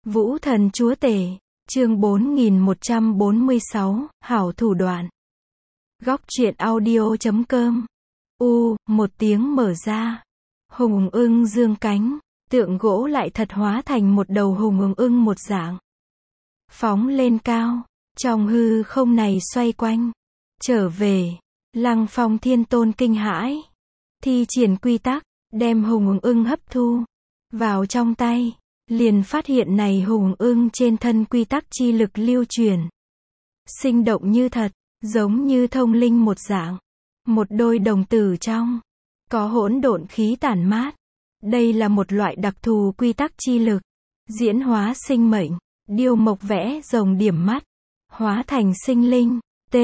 Vũ thần chúa tể, chương 4146, hảo thủ đoạn. Góc truyện audio.com. Một tiếng mở ra. Hùng ưng dương cánh, tượng gỗ lại thật hóa thành một đầu hùng ưng một dạng. Phóng lên cao, trong hư không này xoay quanh. Trở về, Lăng Phong Thiên Tôn kinh hãi. Thi triển quy tắc, đem hùng ưng hấp thu vào trong tay. Liền phát hiện này hùng ưng trên thân quy tắc chi lực lưu truyền. Sinh động như thật, giống như thông linh một dạng. Một đôi đồng tử trong, có hỗn độn khí tản mát. Đây là một loại đặc thù quy tắc chi lực. Diễn hóa sinh mệnh, điêu mộc vẽ rồng điểm mắt. Hóa thành sinh linh,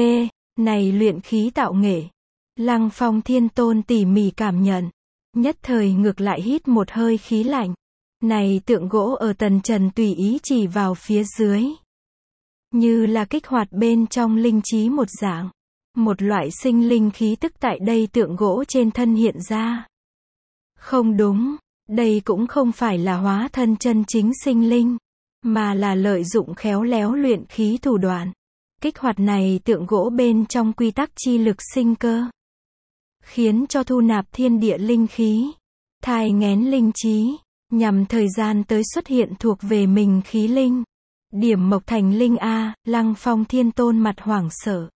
này luyện khí tạo nghệ. Lăng Phong Thiên Tôn tỉ mỉ cảm nhận. Nhất thời ngược lại hít một hơi khí lạnh. Này tượng gỗ ở tần trần tùy ý chỉ vào phía dưới. Như là kích hoạt bên trong linh trí một dạng. Một loại sinh linh khí tức tại đây tượng gỗ trên thân hiện ra. Không đúng, đây cũng không phải là hóa thân chân chính sinh linh, mà là lợi dụng khéo léo luyện khí thủ đoạn. Kích hoạt này tượng gỗ bên trong quy tắc chi lực sinh cơ. Khiến cho thu nạp thiên địa linh khí. Thai nghén linh trí. Nhằm thời gian tới xuất hiện thuộc về mình khí linh. Điểm mộc thành linh A, Lăng Phong Thiên Tôn mặt hoảng sợ.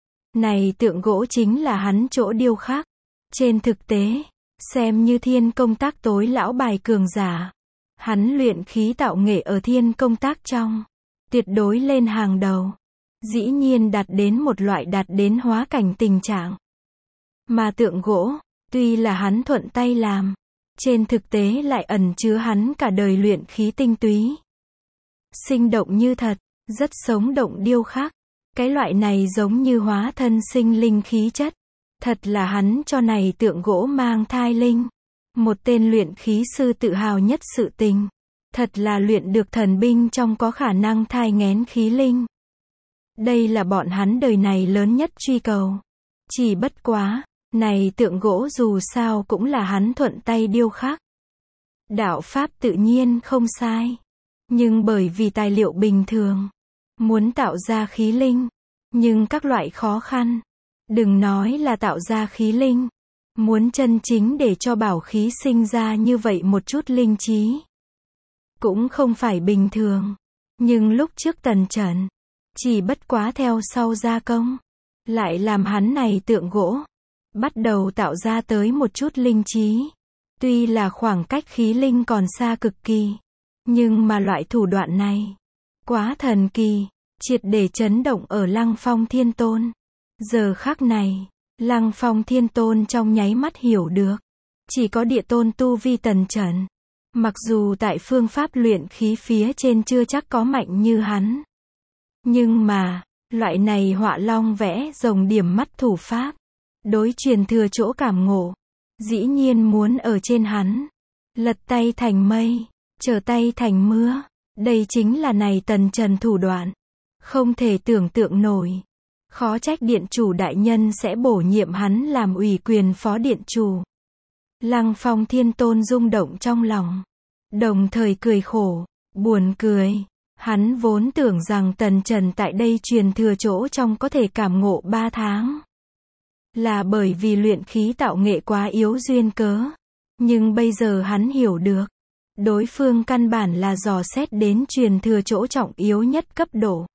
Này tượng gỗ chính là hắn chỗ điêu khắc. Trên thực tế, xem như thiên công tác tối lão bài cường giả. Hắn luyện khí tạo nghệ ở thiên công tác trong. Tuyệt đối lên hàng đầu. Dĩ nhiên đạt đến một loại đạt đến hóa cảnh tình trạng. Mà tượng gỗ, tuy là hắn thuận tay làm. Trên thực tế lại ẩn chứa hắn cả đời luyện khí tinh túy. Sinh động như thật, rất sống động điêu khắc. Cái loại này giống như hóa thân sinh linh khí chất. Thật là hắn cho này tượng gỗ mang thai linh. Một tên luyện khí sư tự hào nhất sự tình. Thật là luyện được thần binh trong có khả năng thai nghén khí linh. Đây là bọn hắn đời này lớn nhất truy cầu. Chỉ bất quá. Này tượng gỗ dù sao cũng là hắn thuận tay điêu khắc. Đạo pháp tự nhiên không sai. Nhưng bởi vì tài liệu bình thường. Muốn tạo ra khí linh. Nhưng các loại khó khăn. Đừng nói là tạo ra khí linh. Muốn chân chính để cho bảo khí sinh ra như vậy một chút linh trí. Cũng không phải bình thường. Nhưng lúc trước tần trần. Chỉ bất quá theo sau gia công. Lại làm hắn này tượng gỗ. Bắt đầu tạo ra tới một chút linh trí. Tuy là khoảng cách khí linh còn xa cực kỳ. Nhưng mà loại thủ đoạn này. Quá thần kỳ. Triệt để chấn động ở Lăng Phong Thiên Tôn. Giờ khắc này. Lăng Phong Thiên Tôn trong nháy mắt hiểu được. Chỉ có địa tôn tu vi tần trần. Mặc dù tại phương pháp luyện khí phía trên chưa chắc có mạnh như hắn. Nhưng mà. Loại này họa long vẽ rồng điểm mắt thủ pháp. Đối truyền thừa chỗ cảm ngộ. Dĩ nhiên muốn ở trên hắn. Lật tay thành mây. Trở tay thành mưa. Đây chính là này tần trần thủ đoạn. Không thể tưởng tượng nổi. Khó trách điện chủ đại nhân sẽ bổ nhiệm hắn làm ủy quyền phó điện chủ. Lăng Phong Thiên Tôn rung động trong lòng. Đồng thời cười khổ. Buồn cười. Hắn vốn tưởng rằng tần trần tại đây truyền thừa chỗ trong có thể cảm ngộ 3 tháng. Là bởi vì luyện khí tạo nghệ quá yếu duyên cớ. Nhưng bây giờ hắn hiểu được. Đối phương căn bản là dò xét đến truyền thừa chỗ trọng yếu nhất cấp độ.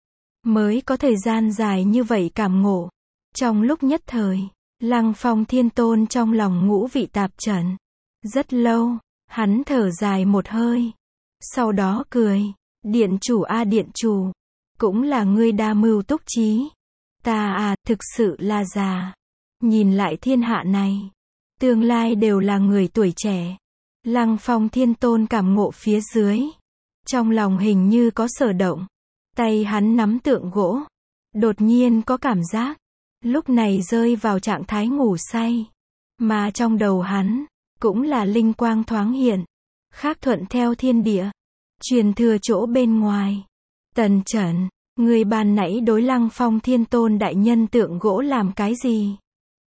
Mới có thời gian dài như vậy cảm ngộ. Trong lúc nhất thời, Lăng Phong Thiên Tôn trong lòng ngũ vị tạp trần. Rất lâu, hắn thở dài một hơi. Sau đó cười. Điện chủ a điện chủ. Cũng là ngươi đa mưu túc trí. Ta thực sự là già. Nhìn lại thiên hạ này. Tương lai đều là người tuổi trẻ. Lăng Phong Thiên Tôn cảm ngộ phía dưới. Trong lòng hình như có sở động. Tay hắn nắm tượng gỗ. Đột nhiên có cảm giác. Lúc này rơi vào trạng thái ngủ say. Mà trong đầu hắn. Cũng là linh quang thoáng hiện. Khác thuận theo thiên địa. Truyền thừa chỗ bên ngoài. Tần trần. Người ban nãy đối Lăng Phong Thiên Tôn đại nhân tượng gỗ làm cái gì?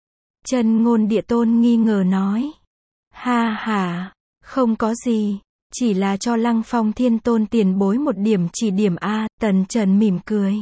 Chân Ngôn Địa Tôn nghi ngờ nói. Ha ha. Không có gì. Chỉ là cho Lăng Phong Thiên Tôn tiền bối một điểm chỉ điểm a, Tần Trần mỉm cười.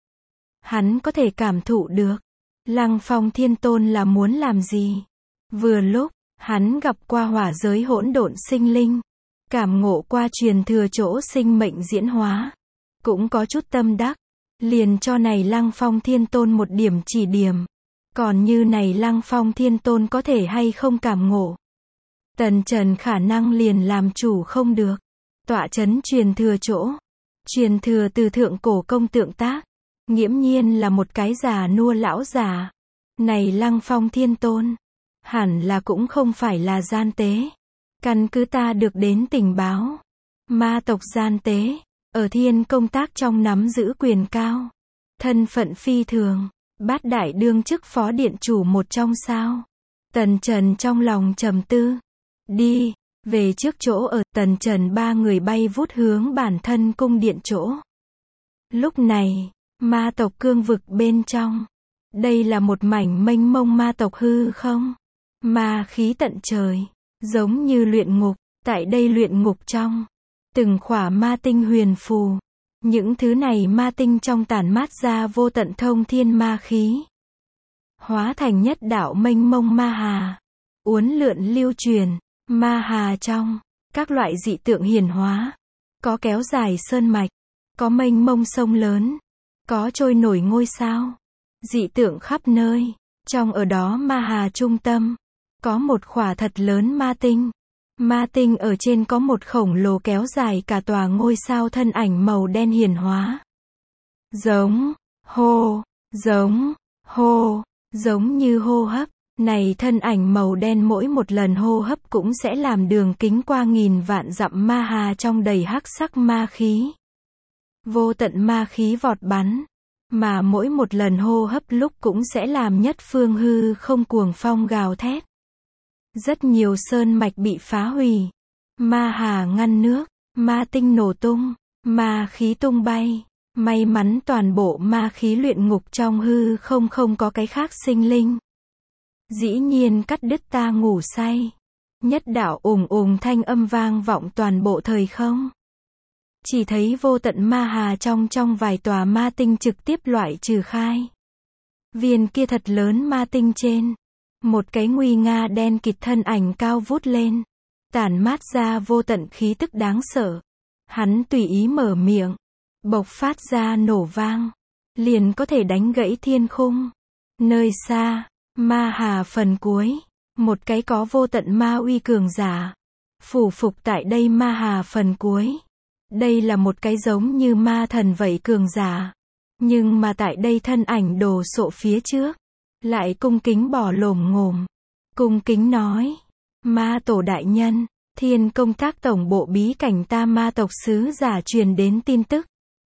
Hắn có thể cảm thụ được. Lăng Phong Thiên Tôn là muốn làm gì? Vừa lúc, hắn gặp qua hỏa giới hỗn độn sinh linh. Cảm ngộ qua truyền thừa chỗ sinh mệnh diễn hóa. Cũng có chút tâm đắc. Liền cho này Lăng Phong Thiên Tôn một điểm chỉ điểm. Còn như này Lăng Phong Thiên Tôn có thể hay không cảm ngộ. Tần Trần khả năng liền làm chủ không được. Tọa chấn truyền thừa chỗ. Truyền thừa từ thượng cổ công tượng tác. Nghiễm nhiên là một cái già nua lão già. Này Lăng Phong Thiên Tôn. Hẳn là cũng không phải là gian tế. Căn cứ ta được đến tình báo. Ma tộc gian tế. Ở thiên công tác trong nắm giữ quyền cao. Thân phận phi thường. Bát đại đương chức phó điện chủ một trong sao. Tần Trần trong lòng trầm tư. Đi, về trước chỗ ở. Tần Trần ba người bay vút hướng bản thân cung điện chỗ. Lúc này, ma tộc cương vực bên trong. Đây là một mảnh mênh mông ma tộc hư không? Ma khí tận trời, giống như luyện ngục. Tại đây luyện ngục trong, từng khỏa ma tinh huyền phù. Những thứ này ma tinh trong tản mát ra vô tận thông thiên ma khí. Hóa thành nhất đạo mênh mông ma hà. Uốn lượn lưu truyền. Ma hà trong, các loại dị tượng hiển hóa. Có kéo dài sơn mạch. Có mênh mông sông lớn. Có trôi nổi ngôi sao. Dị tượng khắp nơi. Trong ở đó ma hà trung tâm. Có một khỏa thật lớn ma tinh. Ma tinh ở trên có một khổng lồ kéo dài cả tòa ngôi sao thân ảnh màu đen hiển hóa. Giống, hô, giống, hô, giống như hô hấp. Này thân ảnh màu đen mỗi một lần hô hấp cũng sẽ làm đường kính qua nghìn vạn dặm ma hà trong đầy hắc sắc ma khí. Vô tận ma khí vọt bắn. Mà mỗi một lần hô hấp lúc cũng sẽ làm nhất phương hư không cuồng phong gào thét. Rất nhiều sơn mạch bị phá hủy. Ma hà ngăn nước. Ma tinh nổ tung. Ma khí tung bay. May mắn toàn bộ ma khí luyện ngục trong hư không có cái khác sinh linh. Dĩ nhiên cắt đứt ta ngủ say. Nhất đạo ùng ùng thanh âm vang vọng toàn bộ thời không. Chỉ thấy vô tận ma hà trong vài tòa ma tinh trực tiếp loại trừ khai. Viên kia thật lớn ma tinh trên. Một cái nguy nga đen kịt thân ảnh cao vút lên. Tản mát ra vô tận khí tức đáng sợ. Hắn tùy ý mở miệng. Bộc phát ra nổ vang. Liền có thể đánh gãy thiên khung. Nơi xa. Ma hà phần cuối. Một cái có vô tận ma uy cường giả. Phủ phục tại đây ma hà phần cuối. Đây là một cái giống như ma thần vậy cường giả. Nhưng mà tại đây thân ảnh đồ sộ phía trước. Lại cung kính bỏ lồm ngồm. Cung kính nói. Ma tổ đại nhân. Thiên công tác tổng bộ bí cảnh ta ma tộc sứ giả truyền đến tin tức.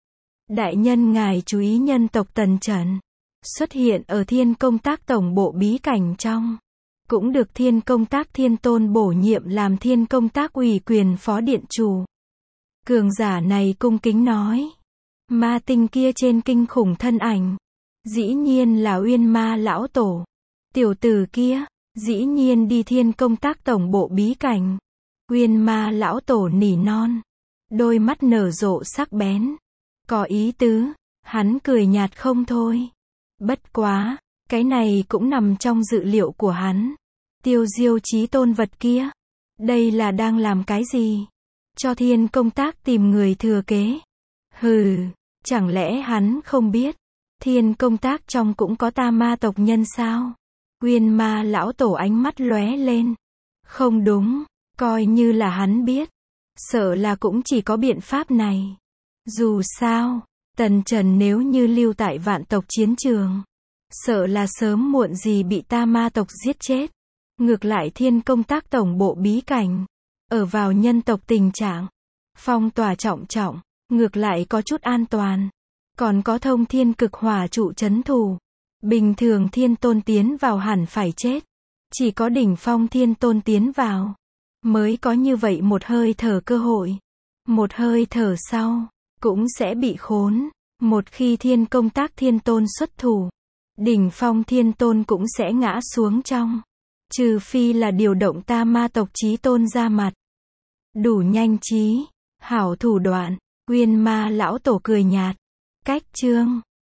Đại nhân ngài chú ý nhân tộc Tần Trần. Xuất hiện ở thiên công tác tổng bộ bí cảnh trong. Cũng được thiên công tác thiên tôn bổ nhiệm làm thiên công tác ủy quyền phó điện chủ. Cường giả này cung kính nói. Ma tinh kia trên kinh khủng thân ảnh. Dĩ nhiên là Uyên Ma lão tổ. Tiểu tử kia, dĩ nhiên đi thiên công tác tổng bộ bí cảnh. Uyên Ma lão tổ nỉ non. Đôi mắt nở rộ sắc bén. Có ý tứ, hắn cười nhạt không thôi. Bất quá, cái này cũng nằm trong dự liệu của hắn. Tiêu diêu chí tôn vật kia. Đây là đang làm cái gì? Cho thiên công tác tìm người thừa kế. Hừ, chẳng lẽ hắn không biết. Thiên công tác trong cũng có ta ma tộc nhân sao? Uyên Ma lão tổ ánh mắt lóe lên. Không đúng, coi như là hắn biết. Sợ là cũng chỉ có biện pháp này. Dù sao, Tần Trần nếu như lưu tại vạn tộc chiến trường. Sợ là sớm muộn gì bị ta ma tộc giết chết. Ngược lại thiên công tác tổng bộ bí cảnh. Ở vào nhân tộc tình trạng. Phong tỏa trọng trọng. Ngược lại có chút an toàn. Còn có thông thiên cực hỏa trụ trấn thủ. Bình thường thiên tôn tiến vào hẳn phải chết. Chỉ có đỉnh phong thiên tôn tiến vào. Mới có như vậy một hơi thở cơ hội. Một hơi thở sau. Cũng sẽ bị khốn. Một khi thiên công tác thiên tôn xuất thủ. Đỉnh phong thiên tôn cũng sẽ ngã xuống trong. Trừ phi là điều động ta ma tộc chí tôn ra mặt. Đủ nhanh trí, hảo thủ đoạn, Uyên Ma lão tổ cười nhạt. Cách chương